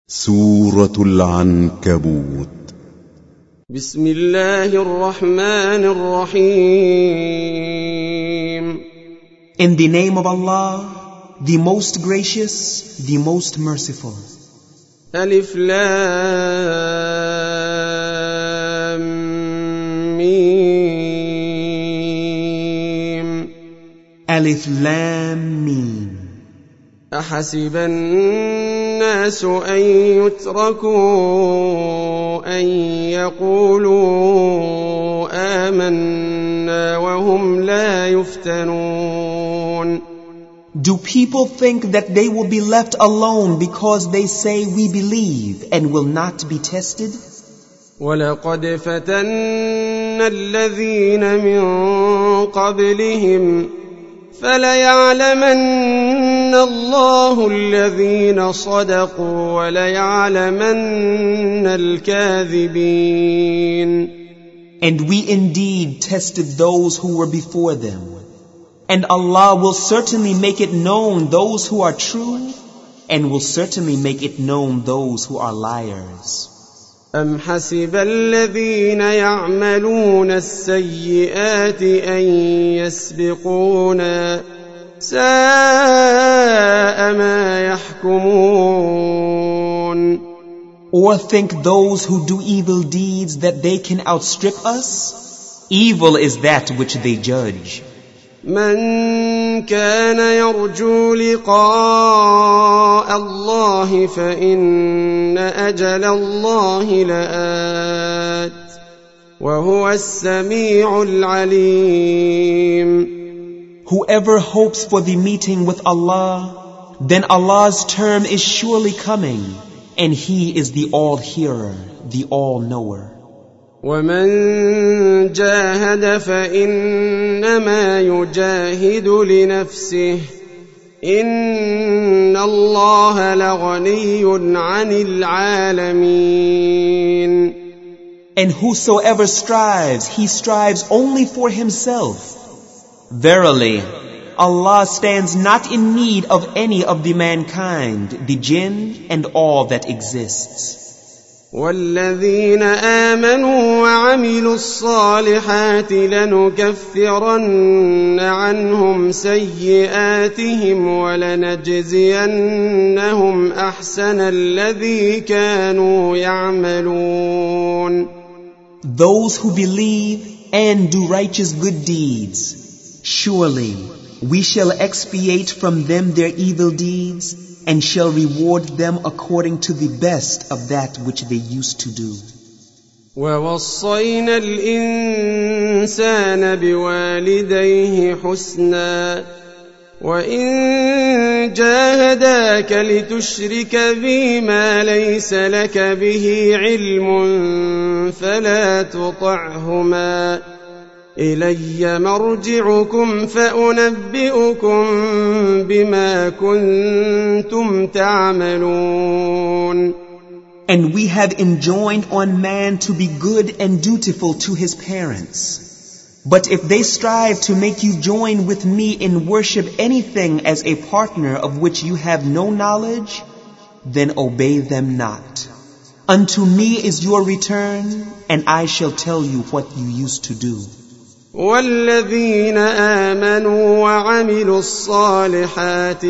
سورة العنكبوت. بسم الله الرحمن الرحيم. In the name of Allah, the most gracious, the most merciful. ألف لام ميم. Alif Lam Mim. أحسب الناس أن يتركوا أن يقولوا آمنا وهم لا يفتنون. Do people think that they will be left alone because they say we believe and will not be tested? وَلَقَدْ فَتَنَّا الَّذِينَ مِن قَبْلِهِمْ فَلَيَعْلَمَنَّ اللَّهُ الَّذِينَ صَدَقُوا وَلَيَعْلَمَنَّ الْكَاذِبِينَ. And we indeed tested those who were before them. And Allah will certainly make it known those who are true, and will certainly make it known those who are liars. أَمْ حَسِبَ الَّذِينَ يَعْمَلُونَ السَّيِّئَاتِ أَن يَسْبِقُونَا سَاءَ مَا يَحْكُمُونَ. Or think those who do evil deeds that they can outstrip us? Evil is that which they judge. من كان يرجو لقاء الله فإن أجل الله لآت وهو السميع العليم. Whoever hopes for the meeting with Allah, then Allah's term is surely coming, and He is the all-hearer, the all-knower. ومن جاهد فإنما يجاهد لنفسه إن الله لغني عن العالمين. And whosoever strives, he strives only for himself. Verily, Allah stands not in need of any of the mankind, the jinn, and all that exists. والذين آمنوا وعملوا الصالحات لنكفرن عنهم سيئاتهم ولنجزينهم أحسن الذي كانوا يعملون. Those who believe and do righteous good deeds, surely we shall expiate from them their evil deeds, and shall reward them according to the best of that which they used to do. وَوَصَّيْنَا الْإِنسَانَ بِوَالِدَيْهِ حُسْنًا وَإِن جَاهَدَاكَ لِتُشْرِكَ بِي مَا لَيْسَ لَكَ بِهِ عِلْمٌ فَلَا تُطِعْهُمَا إِلَيَّ مَرْجِعُكُمْ فَأُنَبِّئُكُم بِمَا كُنتُمْ تَعْمَلُونَ. And we have enjoined on man to be good and dutiful to his parents. But if they strive to make you join with me in worship anything as a partner of which you have no knowledge, then obey them not. Unto me is your return, and I shall tell you what you used to do. والذين آمنوا وعملوا الصالحات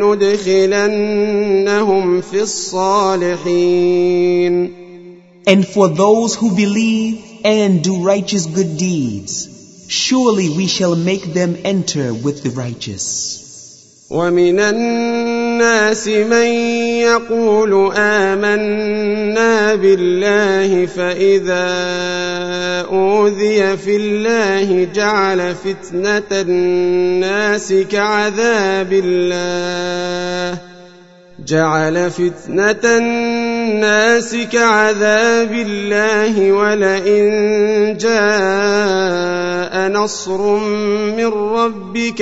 لندخلنهم في الصالحين. And for those who believe and do righteous good deeds, surely we shall make them enter with the righteous. ومن الناس من يقول آمنا بالله فإذا أوذي في الله جعل فتنة الناس كعذاب الله ولئن جاء نصر من ربك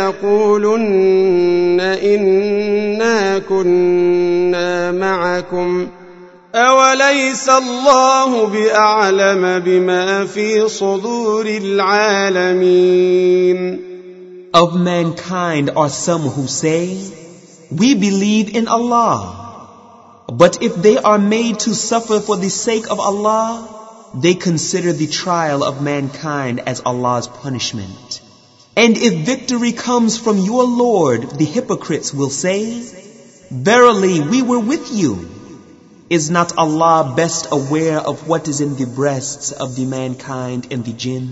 ليقولن إنا كنا معكم أوليس الله بأعلم بما في صدور العالمين. Of mankind are some who say, we believe in Allah. But if they are made to suffer for the sake of Allah, they consider the trial of mankind as Allah's punishment. And if victory comes from your Lord, the hypocrites will say, "Verily, we were with you." Is not Allah best aware of what is in the breasts of the mankind and the jinn?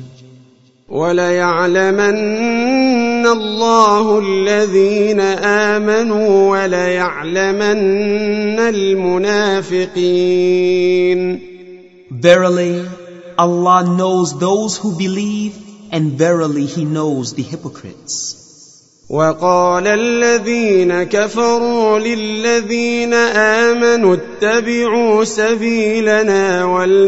وَلَيَعْلَمَنَّ اللَّهُ الَّذِينَ آمَنُوا وَلَيَعْلَمَنَّ الْمُنَافِقِينَ. Verily, Allah knows those who believe, and verily He knows the hypocrites. وَقَالَ الَّذِينَ كَفَرُوا لِلَّذِينَ آمَنُوا اتَّبِعُوا سَبِيلَنَا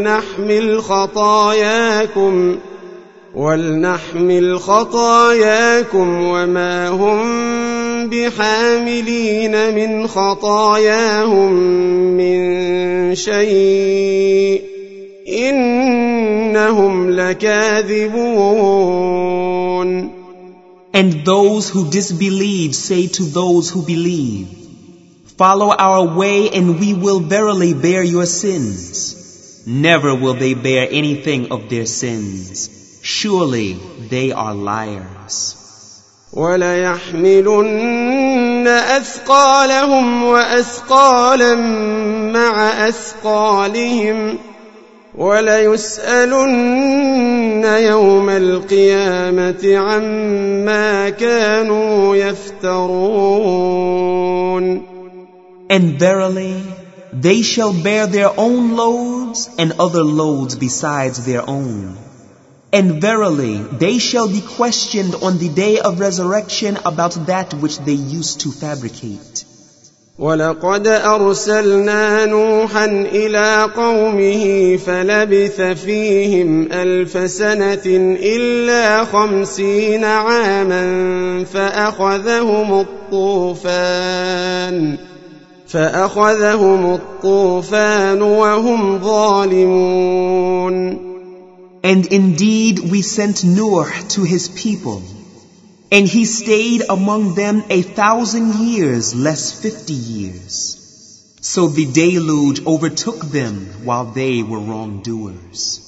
وَلْنَحْمِلْ خَطَايَاكُمْ وَمَا هُمْ بِحَامِلِينَ مِنْ خَطَايَاهُمْ مِنْ شَيْءٍ إِنَّهُمْ لَكَاذِبُونَ. And those who disbelieve say to those who believe, "Follow our way and we will verily bear your sins." Never will they bear anything of their sins. Surely they are liars. وَلَيَحْمِلُنَّ أَثْقَالَهُمْ وَأَثْقَالًا مَعَ أَثْقَالِهِمْ وَلَيُسْأَلُنَّ يَوْمَ الْقِيَامَةِ عَمَّا كَانُوا يَفْتَرُونَ. And verily, they shall bear their own loads and other loads besides their own. And verily, they shall be questioned on the day of resurrection about that which they used to fabricate. وَلَقَدْ أَرْسَلْنَا نُوحًا إِلَىٰ قَوْمِهِ فَلَبِثَ فِيهِمْ 1000 سَنَةٍ إِلَّا 50 عَامًا فَأَخَذَهُمُ الطُّوفَانُ وَهُمْ ظَالِمُونَ. And indeed we sent Nuh to his people, and he stayed among them 1000 years less 50 years. So the deluge overtook them while they were wrongdoers.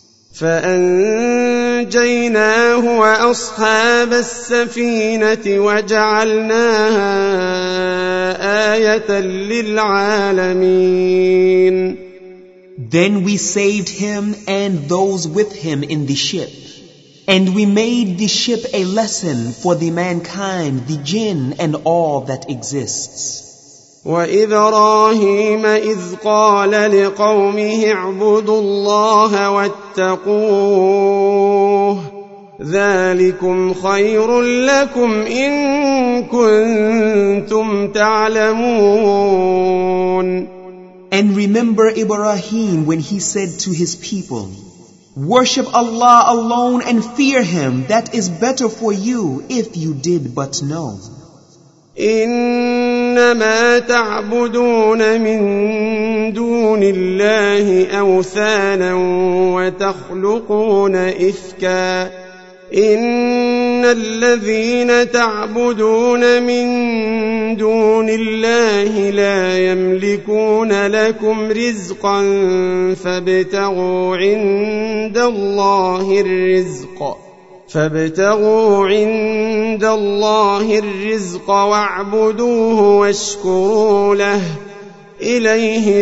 فَأَنْجَيْنَاهُ وَأَصْحَابَ السَّفِينَةِ وَجَعَلْنَاهَا آيَةً لِلْعَالَمِينَ. Then we saved him and those with him in the ship, and we made the ship a lesson for the mankind, the jinn, and all that exists. وَإِبْرَاهِيمَ إِذْ قَالَ لِقَوْمِهِ اعْبُدُوا اللَّهَ وَاتَّقُوهُ ذَلِكُمْ خَيْرٌ لَكُمْ إِن كُنتُمْ تَعْلَمُونَ. And remember Ibrahim when he said to his people, "Worship Allah alone and fear Him. That is better for you if you did but know." إِنَّمَا تَعْبُدُونَ مِن دُونِ اللَّهِ أَوْثَانًا وَتَخْلُقُونَ إِفْكًا إِنَّ الَّذِينَ تعبدون من دون الله لا يملكون لكم رزقا فابتغوا عند الله الرزق واعبدوه واشكروا له إليه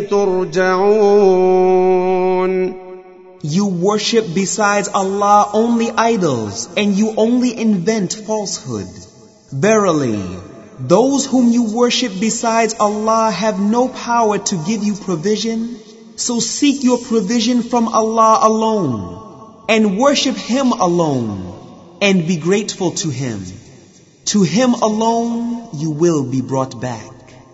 ترجعون. You worship besides Allah only idols, and you only invent falsehood. Verily, those whom you worship besides Allah have no power to give you provision, so seek your provision from Allah alone, and worship Him alone, and be grateful to Him. To Him alone you will be brought back.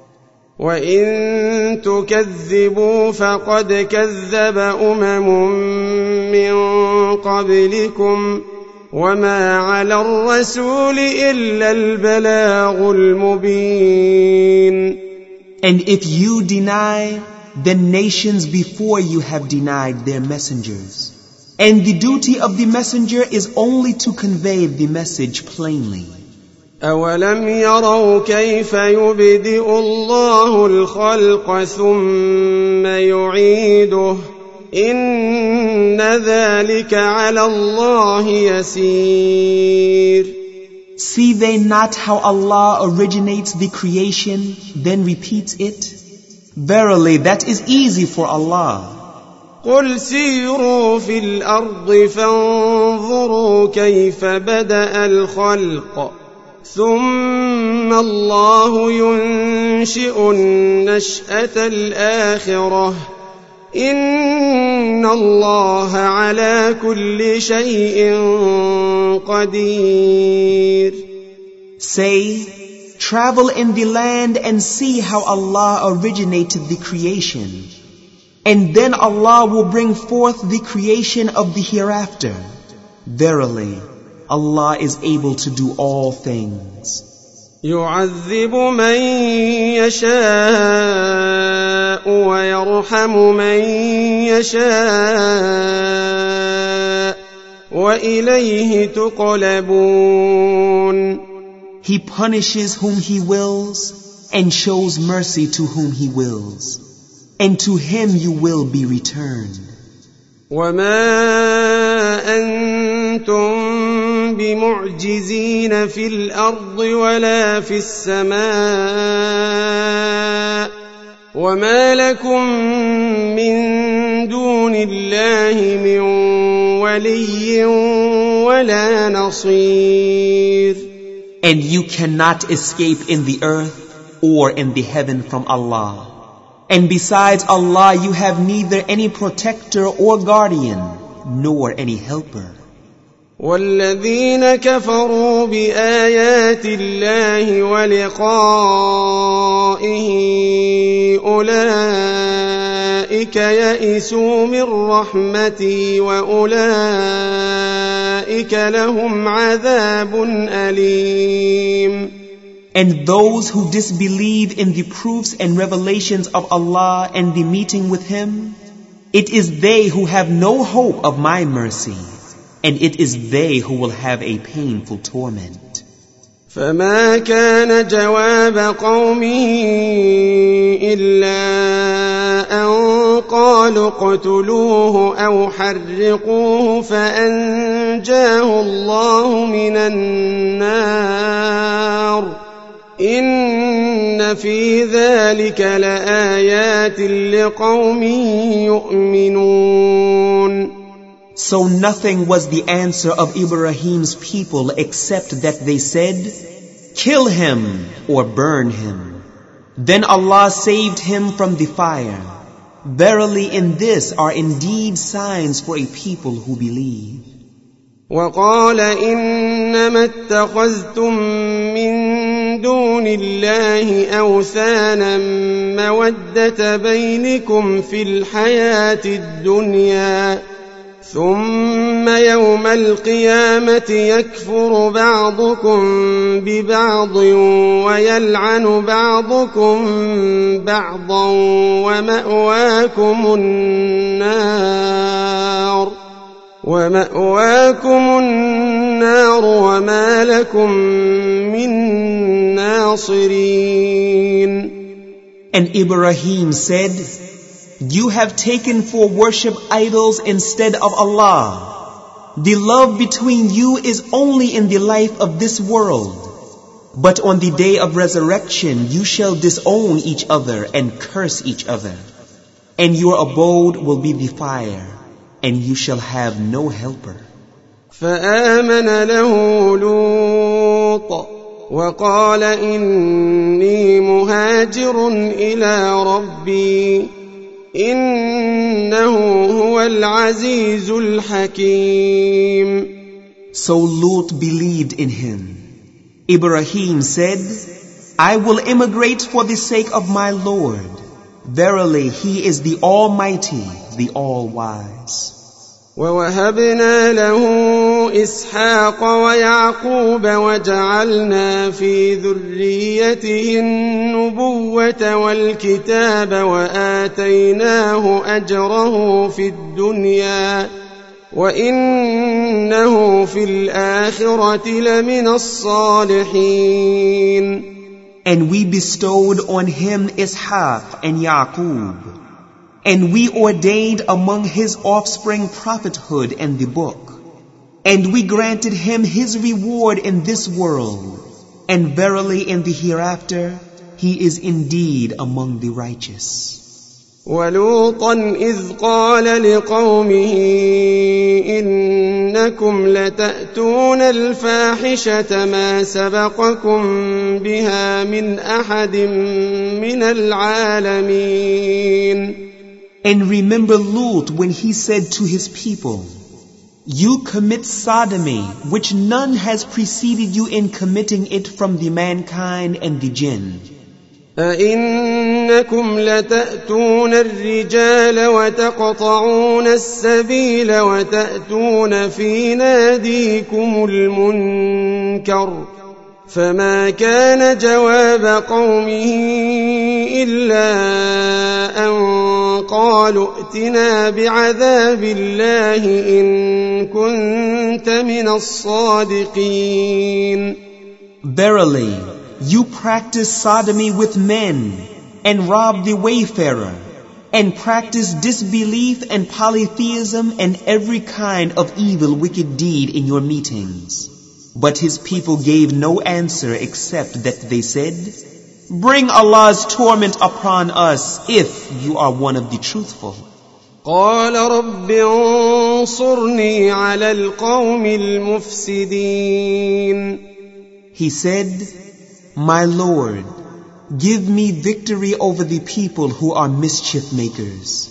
وَإِن تُكَذِّبُوا فَقَدْ كَذَّبَ مِن قَبْلِكُمْ وَمَا عَلَى الرَّسُولِ إِلَّا الْبَلَاغُ الْمُبِينُ. And if you deny, then nations before you have denied their messengers. And the duty of the messenger is only to convey the message plainly. أولم يروا كيف يبدئ الله الخلق ثم يعيده إن ذلك على الله يسير. See they not how Allah originates the creation, then repeats it? Verily, that is easy for Allah. قل سيروا في الأرض فانظروا كيف بدأ الخلق ثم الله ينشئ النشأة الآخرة إن الله على كل شيء قدير. Say, travel in the land and see how Allah originated the creation. And then Allah will bring forth the creation of the hereafter. Verily, Allah is able to do all things. يعذب من يشاء ويرحم من يشاء وإليه تقلبون. He punishes whom He wills and shows mercy to whom He wills. And to Him you will be returned. وما أنتم بمعجزين في الأرض ولا في السماء وما لكم من دون الله من ولي ولا نصير. And you cannot escape in the earth or in the heaven from Allah. And besides Allah, you have neither any protector or guardian, nor any helper. والذين كفروا بآيات الله ولقائه أولئك يئسوا من رحمتي وأولئك لهم عذاب أليم. And those who disbelieve in the proofs and revelations of Allah and the meeting with Him, it is they who have no hope of my mercy, and it is they who will have a painful torment. فما كان جواب قومه إلا أن قالوا اقتلوه أو حرقوه فأنجاه الله من النار إن في ذلك لآيات لقوم يؤمنون. So nothing was the answer of Ibrahim's people except that they said, "Kill him or burn him." Then Allah saved him from the fire. Verily in this are indeed signs for a people who believe. وقال إنما اتخذتم من دون الله أوثانا مودة بينكم في الحياة الدنيا ثم يوم القيامة يكفر بعضكم ببعض ويلعن بعضكم بعضا ومأواكم النار وما لكم من ناصرين. And Ibrahim said, "You have taken for worship idols instead of Allah. The love between you is only in the life of this world. But on the day of resurrection you shall disown each other and curse each other. And your abode will be the fire, and you shall have no helper." فآمن له لوط وقال إني مهاجر إلى ربي إنه هو العزيز الحكيم. So Lut believed in him. Ibrahim said, "I will immigrate for the sake of my Lord. Verily He is the Almighty, the All-Wise." ووهبنا له إسحاق ويعقوب وجعلنا في ذريته النبوة والكتاب وآتيناه أجره في الدنيا وإنه في الآخرة لمن الصالحين. And we bestowed on him Ishaq and Yaqub, and we ordained among his offspring prophethood and the book, and we granted him his reward in this world, and verily in the hereafter he is indeed among the righteous. ولوطا إذ قال لقومه إنكم لتأتون الفاحشة ما سبقكم بها من أحد من العالمين. And remember Lut when he said to his people, you commit sodomy, which none has preceded you in committing it from the mankind and the jinn. أئنكم لتأتون الرجال وتقطعون السبيل وتأتون في ناديكم المنكر. فما كان جواب قومه إلا أن قالوا ائتنا بعذاب الله إن كنت من الصادقين. Verily, you practice sodomy with men, and rob the wayfarer, and practice disbelief and polytheism and every kind of evil wicked deed in your meetings. But his people gave no answer except that they said, bring Allah's torment upon us if you are one of the truthful. قال رب انصرني على القوم المفسدين. He said, my Lord, give me victory over the people who are mischief makers.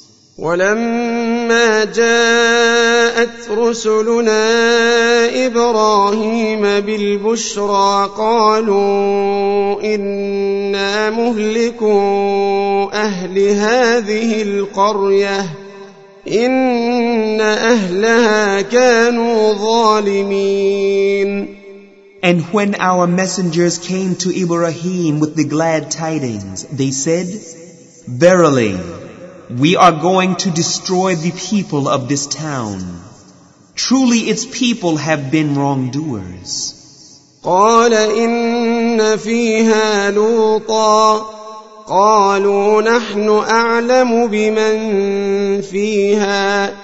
ولما جاءت رسلنا إبراهيم بالبشرى قالوا إنا مهلكو أهل هذه القرية إن أهلها كانوا ظالمين. And when our messengers came to Ibrahim with the glad tidings, they said, verily, we are going to destroy the people of this town. Truly its people have been wrongdoers. قال إن فيها لوطا قالوا نحن أعلم بمن فيها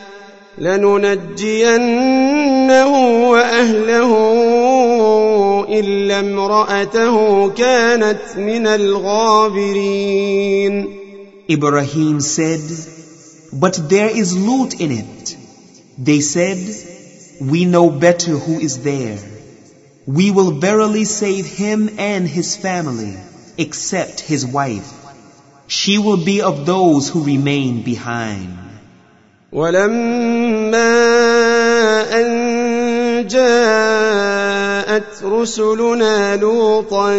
لننجينه وأهله إلا امرأته كانت من الغابرين. Ibrahim said, but there is Lut in it. They said, we know better who is there. We will verily save him and his family, except his wife. She will be of those who remain behind. ولما أن جاءت رسلنا لوطا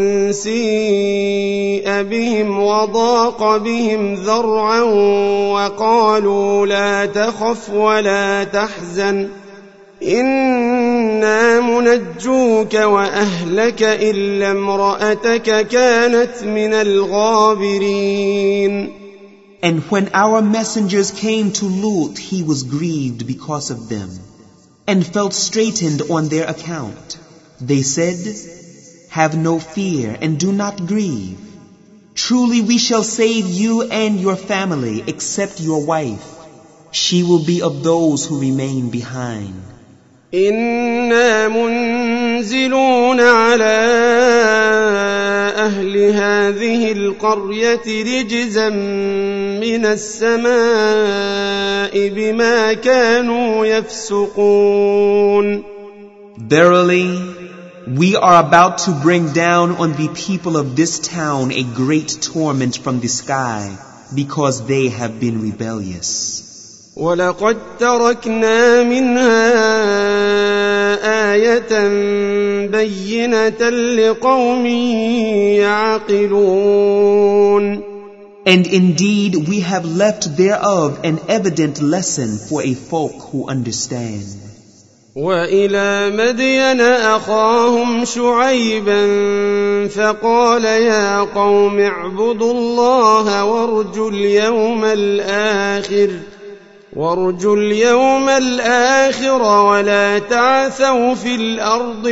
سيء بهم وضاق بهم ذرعا وقالوا لا تخف ولا تحزن إنا منجوك وأهلك إلا امرأتك كانت من الغابرين. And when our messengers came to Lut, he was grieved because of them, and felt straitened on their account. They said, have no fear and do not grieve. Truly we shall save you and your family, except your wife. She will be of those who remain behind. إنا منزلون على أهل هذه القرية رجزا من السماء بما كانوا يفسقون. Verily, we are about to bring down on the people of this town a great torment from the sky because they have been rebellious. ولقد تركنا منها آية بينة لقوم يعقلون. And indeed we have left thereof an evident lesson for a folk who understand. وإلى مدين أخاهم شعيبا فقال يا قوم اعبدوا الله وارجوا اليوم الآخر وارجوا اليوم الآخر ولا تعثوا في الأرض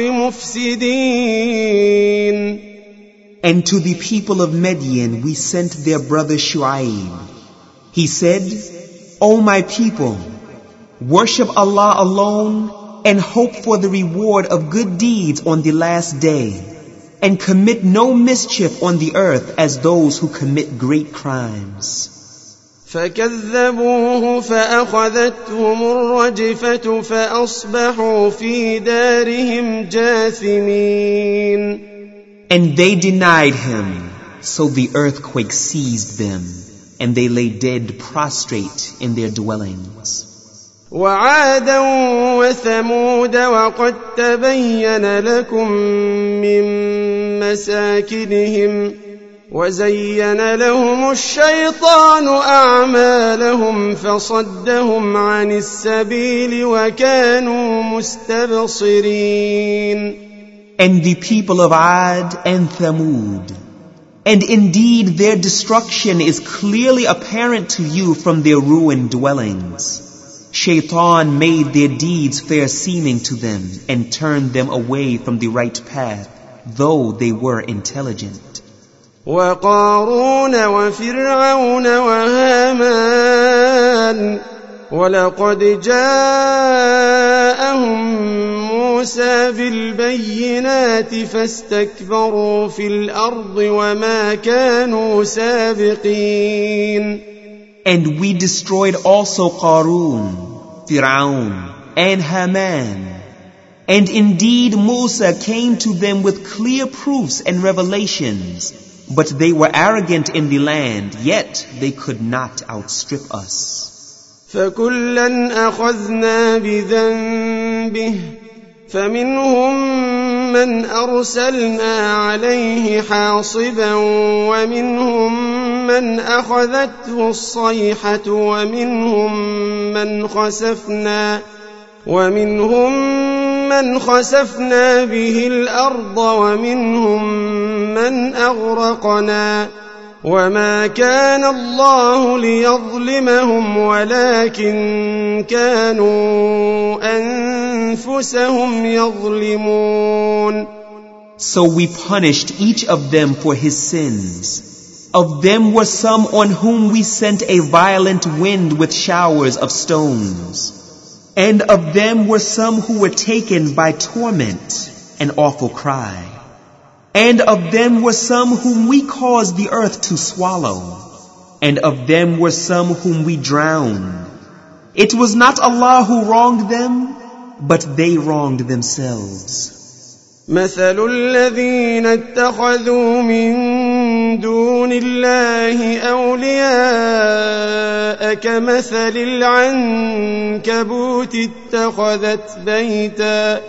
مفسدين. And to the people of Midian we sent their brother Shu'aib. He said, O my people, worship Allah alone and hope for the reward of good deeds on the last day, and commit no mischief on the earth as those who commit great crimes. فكذبوه فأخذتهم الرجفة فأصبحوا في دارهم جاثمين. And they denied him, so the earthquake seized them, and they lay dead prostrate in their dwellings. وعادا وثمود وقد تبين لكم من مساكنهم وزين لهم الشيطان أعمالهم فصدهم عن السبيل وكانوا مستبصرين. And the people of Ad and Thamud, and indeed their destruction is clearly apparent to you from their ruined dwellings. Shaitan made their deeds fair seeming to them and turned them away from the right path, though they were intelligent. وقارون وفرعون وهامان ولقد جاءهم موسى بالبينات فاستكبروا في الأرض وما كانوا سابقين. And we destroyed also Qarun, Fir'aun, and Haman. And indeed Musa came to them with clear proofs and revelations, but they were arrogant in the land, yet they could not outstrip us. فكلا أخذنا بذنبه فمنهم من أرسلنا عليه حاصبا ومنهم من أخذته الصيحة ومنهم من خسفنا به الأرض ومنهم من أغرقنا وما كان الله ليظلمهم ولكن كانوا أنفسهم يظلمون. So we punished each of them for his sins. Of them were some on whom we sent a violent wind with showers of stones. And of them were some who were taken by torment, an awful cry. And of them were some whom we caused the earth to swallow. And of them were some whom we drowned. It was not Allah who wronged them, but they wronged themselves. مثل الذين اتخذوا من دون الله أولياء كمثل العنكبوت اتخذت بيتا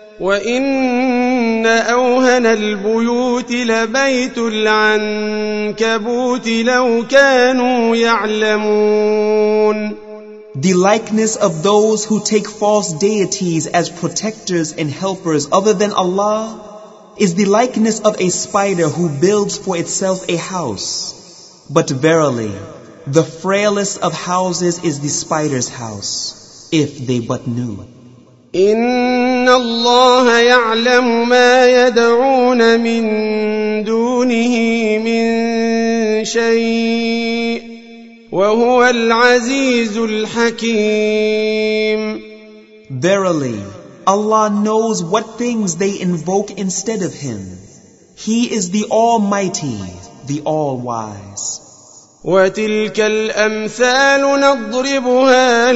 وإن أوهن البيوت لبيت العنكبوت لو كانوا يعلمون. The likeness of those who take false deities as protectors and helpers other than Allah is the likeness of a spider who builds for itself a house. But verily, the frailest of houses is the spider's house, if they but knew. إن الله يعلم ما يدعون من دونه من شيء وهو العزيز الحكيم. Verily, Allah knows what things they invoke instead of Him. He is the Almighty, the All-Wise. وتلك الأمثال نضربها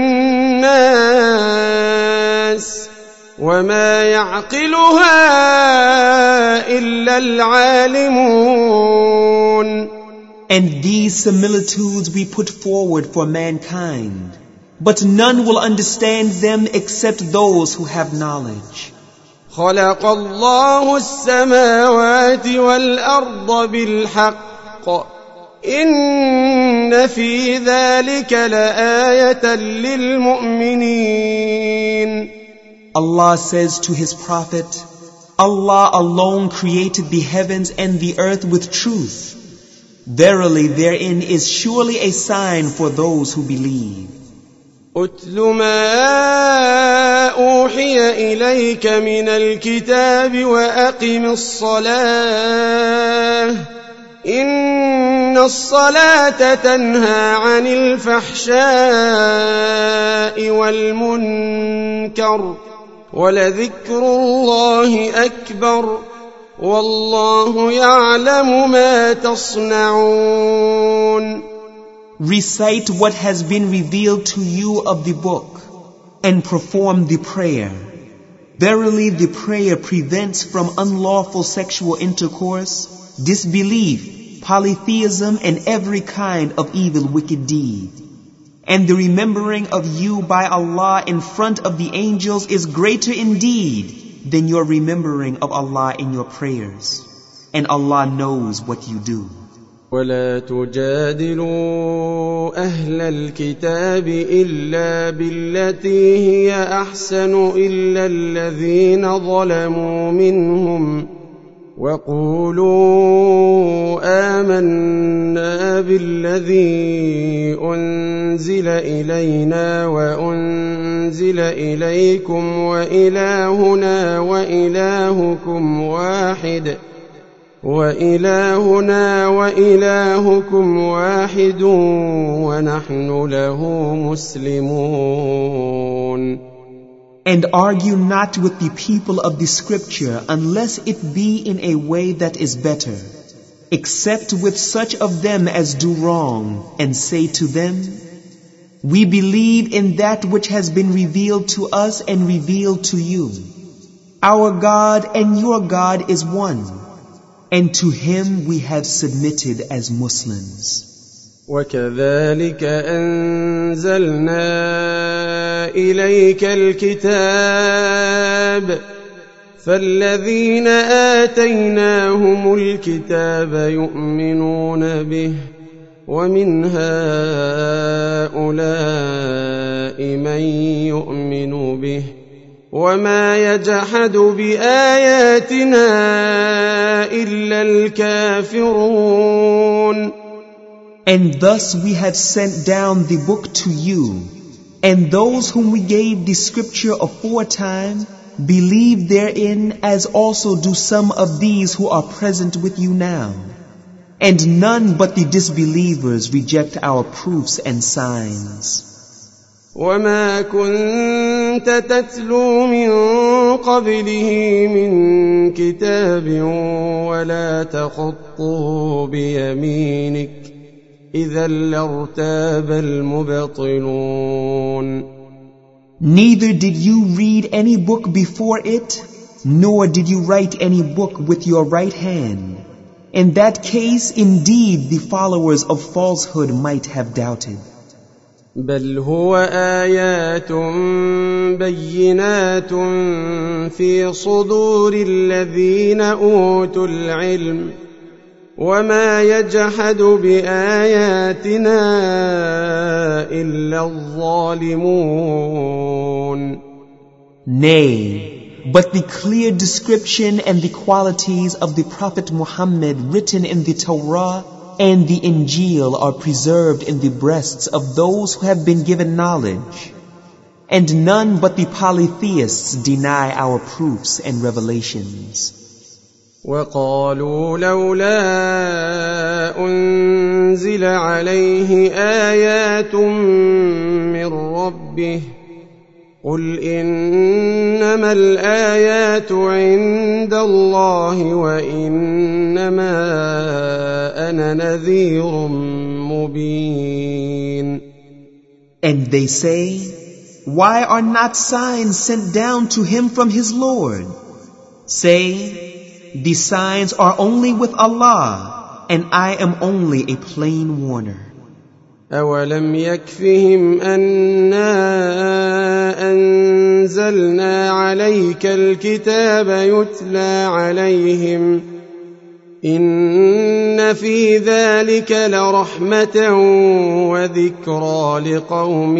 للناس وما يعقلها إلا العالمون. And these similitudes we put forward for mankind, but none will understand them except those who have knowledge. خلق الله السماوات والأرض بالحق إن في ذلك لآية للمؤمنين. Allah says to His Prophet, Allah alone created the heavens and the earth with truth. Verily therein is surely a sign for those who believe. أتل ما أوحي إليك من الكتاب وأقم الصلاة إن الصلاة تنهى عن الفحشاء والمنكر ولذكر الله أكبر والله يعلم ما تصنعون. Recite what has been revealed to you of the book, and perform the prayer. Verily the prayer prevents from unlawful sexual intercourse, disbelief, polytheism, and every kind of evil wicked deed. And the remembering of you by Allah in front of the angels is greater indeed than your remembering of Allah in your prayers. And Allah knows what you do. ولا تجادلوا أهل الكتاب إلا بالتي هي أحسن إلا الذين ظلموا منهم وقولوا آمنا بالذي أنزل إلينا وأنزل إليكم وإلهنا وإلهكم واحد ونحن له مسلمون. And argue not with the people of the scripture unless it be in a way that is better, except with such of them as do wrong, and say to them, we believe in that which has been revealed to us and revealed to you. Our God and your God is one, and to Him we have submitted as Muslims. وكذلك أنزلنا إليك الكتاب فالذين آتيناهم الكتاب يؤمنون به ومن هؤلاء من يؤمن به وما يجحد بآياتنا إلا الكافرون. And thus we have sent down the book to you, and those whom we gave the scripture aforetime believe therein, as also do some of these who are present with you now. And none but the disbelievers reject our proofs and signs. وما كنت تتلو من قبله من كتاب ولا تخطه بيمينك إذا لارتاب المبطلون. Neither did you read any book before it, nor did you write any book with your right hand. In that case, indeed, the followers of falsehood might have doubted. بل هو آيات بينات في صدور الذين أوتوا العلم وما يجحد بآياتنا إلا الظالمون. Nay, but the clear description and the qualities of the Prophet Muhammad written in the Torah and the Injil are preserved in the breasts of those who have been given knowledge. And none but the polytheists deny our proofs and revelations. وقالوا لولا أنزل عليه آيات من ربه قل إنما الآيات عند الله وإنما أنا نذير مبين. And they say, why are not signs sent down to him from his Lord? Say, the signs are only with Allah, and I am only a plain warner. أولم يكفهم أنا أنزلنا عليك الكتاب يتلى عليهم إن في ذلك لرحمة وذكرى لقوم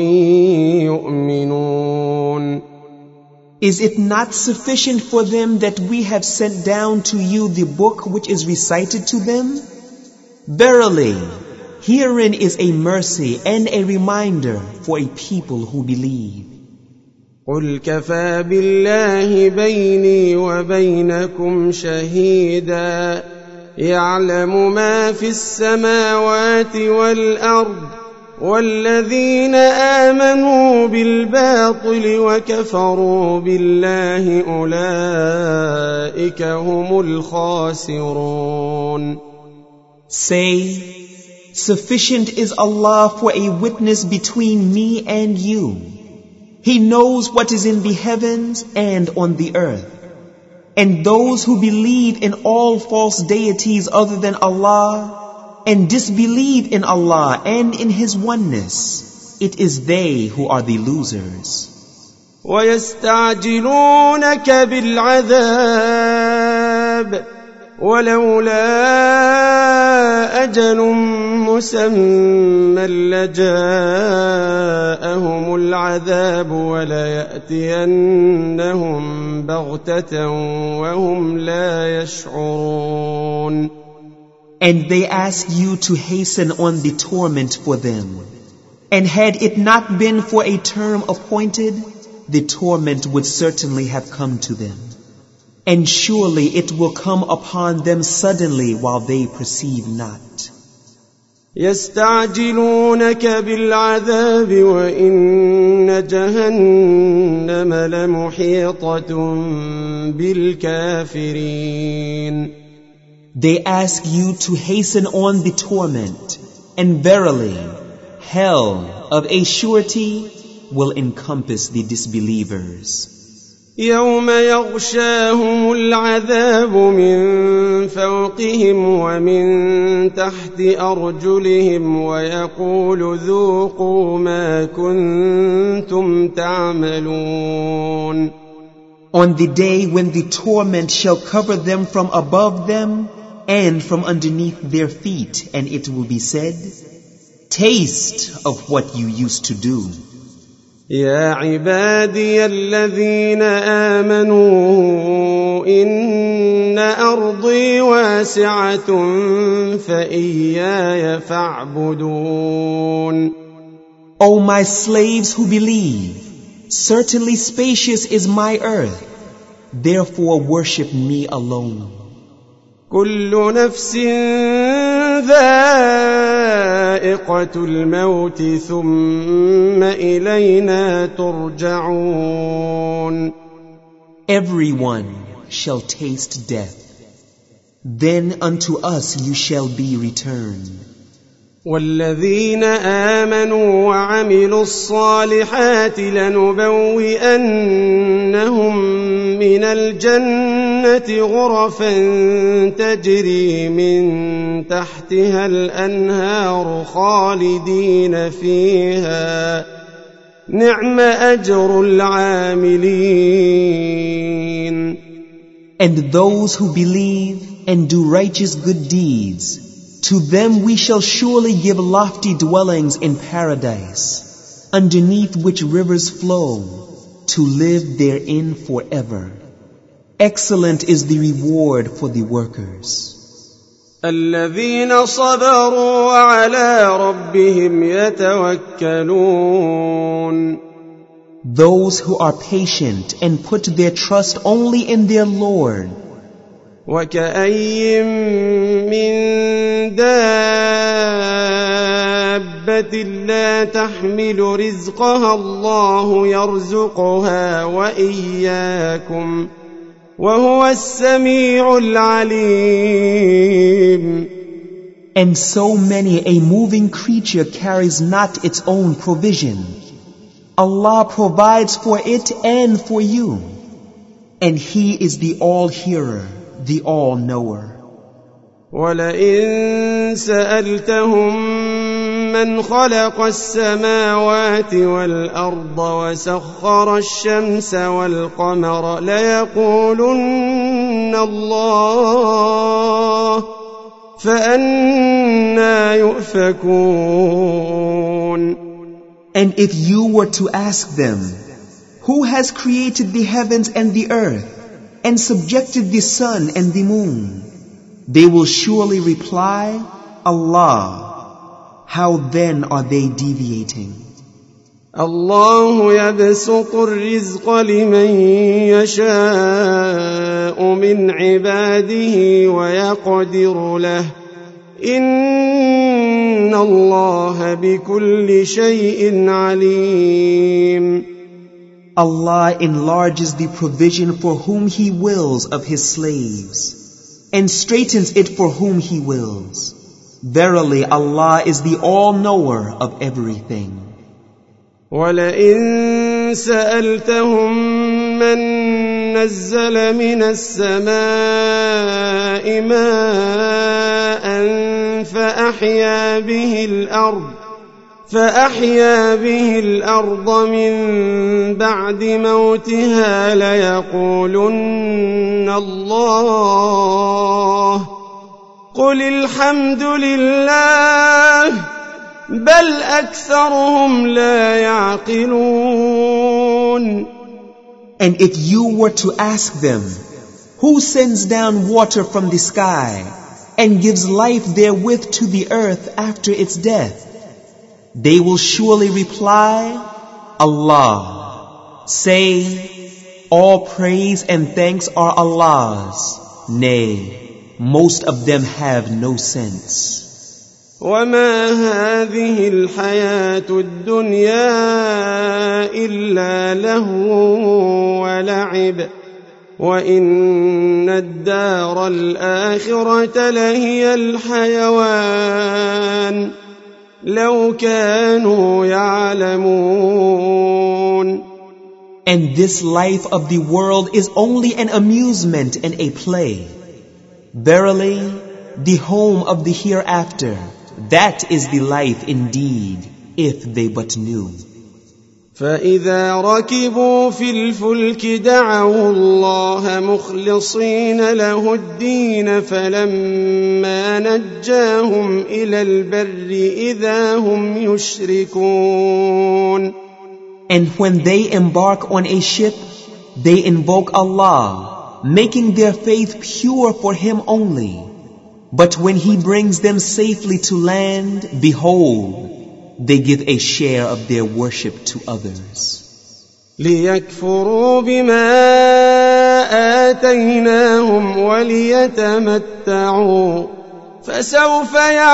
يؤمنون. Is it not sufficient for them that we have sent down to you the book which is recited to them? Verily, Herein is a mercy and a reminder for a people who believe. قل كفى بالله بيني وبينكم شهيدا يعلم ما في السماوات والأرض والذين آمنوا بالباطل وكفروا بالله أولئك هم الخاسرون. Say, sufficient is Allah for a witness between me and you. He knows what is in the heavens and on the earth. And those who believe in all false deities other than Allah and disbelieve in Allah and in His oneness, it is they who are the losers. وَيَسْتَعْجِلُونَكَ بِالْعَذَابِ وَلَوْلَا أَجَلٌ مُّسَمًّى لَّجَاءَهُمُ الْعَذَابُ وَلَيَأْتِيَنَّهُم بَغْتَةً وَهُمْ لَا يَشْعُرُونَ. And they ask you to hasten on the torment for them. And had it not been for a term appointed, the torment would certainly have come to them. And surely it will come upon them suddenly while they perceive not. يستعجلونك بالعذاب وإن جهنم لمحيطة بالكافرين. They ask you to hasten on the torment, and verily, hell of a surety will encompass the disbelievers. يوم يغشاهم العذاب من فوقهم ومن تحت أرجلهم ويقول ذوقوا ما كنتم تعملون. On the day when the torment shall cover them from above them and from underneath their feet, and it will be said, taste of what you used to do. يا عبادي الذين آمنوا إن أرضي واسعة فإياي فاعبدون. O my slaves who believe, certainly spacious is my earth, therefore worship me alone. كل نفس ذائقة الموت ثم إلينا ترجعون. Everyone shall taste death. Then unto us you shall be returned. والذين آمنوا وعملوا الصالحات لنبوئنهم من الجنة غرفا تجري من تحتها الأنهار خالدين فيها نعم أجر العاملين. And those who believe and do righteous good deeds, to them we shall surely give lofty dwellings in paradise, underneath which rivers flow, to live therein forever. Excellent is the reward for the workers. الذين صبروا وعلى ربهم يتوكلون. Those who are patient and put their trust only in their Lord. وكأي من دابة لا تحمل رزقها الله يرزقها وإياكم وهو السميع العليم. And so many a moving creature carries not its own provision. Allah provides for it and for you. And He is the all-hearer, the all-knower. وَلَئِن سَأَلْتَهُم مَّنْ خَلَقَ السَّمَاوَاتِ وَالْأَرْضَ وَسَخَّرَ الشَّمْسَ وَالْقَمَرَ لَيَقُولُنَّ اللَّهُ فَأَنَّىٰ يُؤْفَكُونَ. And if you were to ask them, who has created the heavens and the earth, and subjected the sun and the moon, they will surely reply, Allah. how then are they deviating? الله يبسط الرزق لمن يشاء من عباده ويقدر له إن الله بكل شيء عليم. Allah enlarges the provision for whom He wills of His slaves, and straightens it for whom He wills. Verily, Allah is the all-knower of everything. وَلَئِن سَأَلْتَهُم مَّن نَّزَّلَ مِنَ السَّمَاءِ مَاءً فأحيا به الأرض من بعد موتها ليقولن الله قل الحمد لله بل أكثرهم لا يعقلون. And if you were to ask them, who sends down water from the sky and gives life therewith to the earth after its death, they will surely reply, Allah. Say, all praise and thanks are Allah's. Nay, most of them have no sense. وما هذه الحياة الدنيا إلا لهو ولعب وإن الدار الآخرة لهي الحيوان لو كانوا يعلمون. And this life of the world is only an amusement and a play. Verily, the home of the hereafter, that is the life indeed, if they but knew. فإذا ركبوا في الفلك دعوا الله مخلصين له الدين فلما نجاهم إلى البر إذا هم يشركون. And when they embark on a ship, they invoke Allah, making their faith pure for Him only. But when He brings them safely to land, behold, they give a share of their worship to others. ليكفروا بما آتيناهم وليتمتعوا فسوف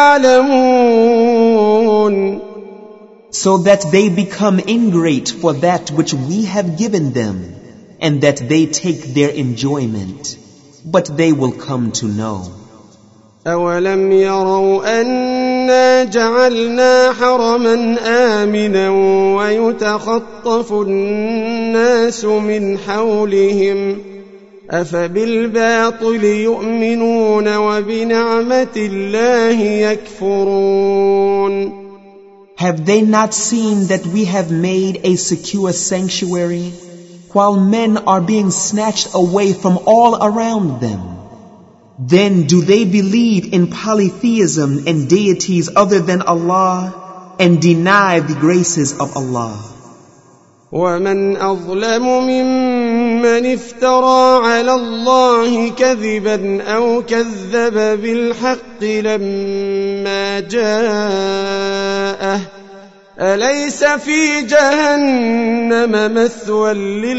يعلمون. So that they become ingrate for that which we have given them, and that they take their enjoyment, but they will come to know. أولم يروا أنا جعلنا حرما آمنا ويتخطف الناس من حولهم أفبالباطل يؤمنون وبنعمة الله يكفرون. Have they not seen that we have made a secure sanctuary, while men are being snatched away from all around them? Then do they believe in polytheism and deities other than Allah, and deny the graces of Allah? ومن أظلم ممن افترى على الله كذبا أو كذب بالحق لما جاءه أليس في جهنم مثوى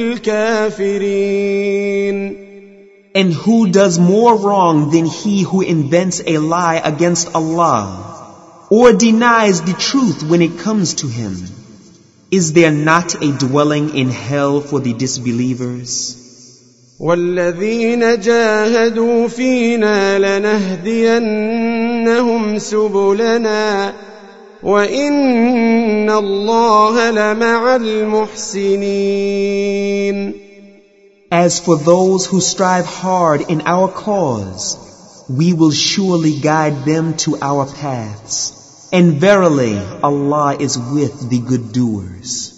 للكافرين. And who does more wrong than he who invents a lie against Allah, or denies the truth when it comes to him? Is there not a dwelling in hell for the disbelievers? والذين جاهدوا فينا لنهدينهم سبلنا وإن الله لمع المحسنين. As for those who strive hard in our cause, we will surely guide them to our paths. And verily, Allah is with the good doers.